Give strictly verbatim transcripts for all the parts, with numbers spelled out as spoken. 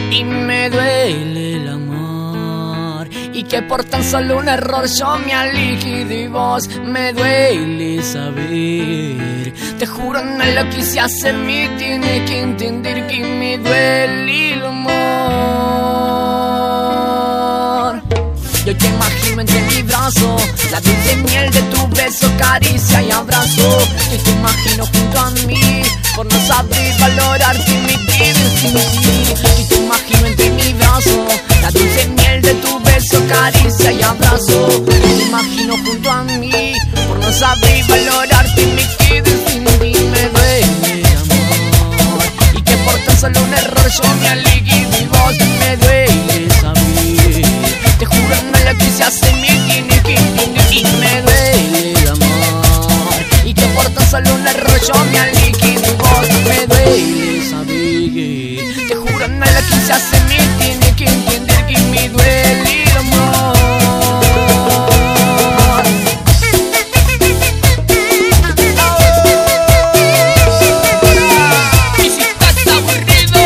y me duele el amor, y que por tan solo un error yo me aleje de vos. Me duele saber, te juro no lo quise hacer, me tiene que entender que me duele el amor. Yo te imagino entre mi brazo, la dulce miel de tu beso, caricia y abrazo. Yo te imagino junto a mí, por no saber valorarte me quedo sin ti. Yo te imagino entre mi brazo, la dulce miel de tu beso, caricia y abrazo. Yo te imagino junto a mí, por no saber valorarte me quedo sin ti. Me duele el amor, y que por tan solo un error yo me alegué de vos. Me duele saber, te juro no lo quise hacer, me tiene que entender. Y me duele el amor, y que por tan solo un error yo me alegué de vos. Me duele saber, te juro no lo quise hacer, me tiene que entender que me duele el amor. Y si estás aburrido,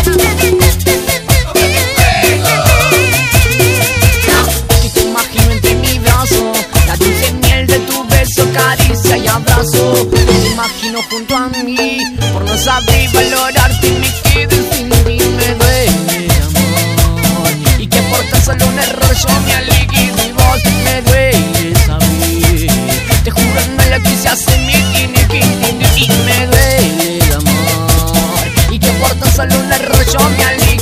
que te imagino entre mi brazo, la dulce miel de tu beso, caricia y abrazo. Te imagino junto a mí, por no saber valorarte me quedo sin ti. Me duele el amor, y que por tan solo un error yo me alegué de vos. Me duele saber, te juro no lo quise hacer, me tiene que entender. Y me duele el amor, y que por tan solo un error yo me alegué.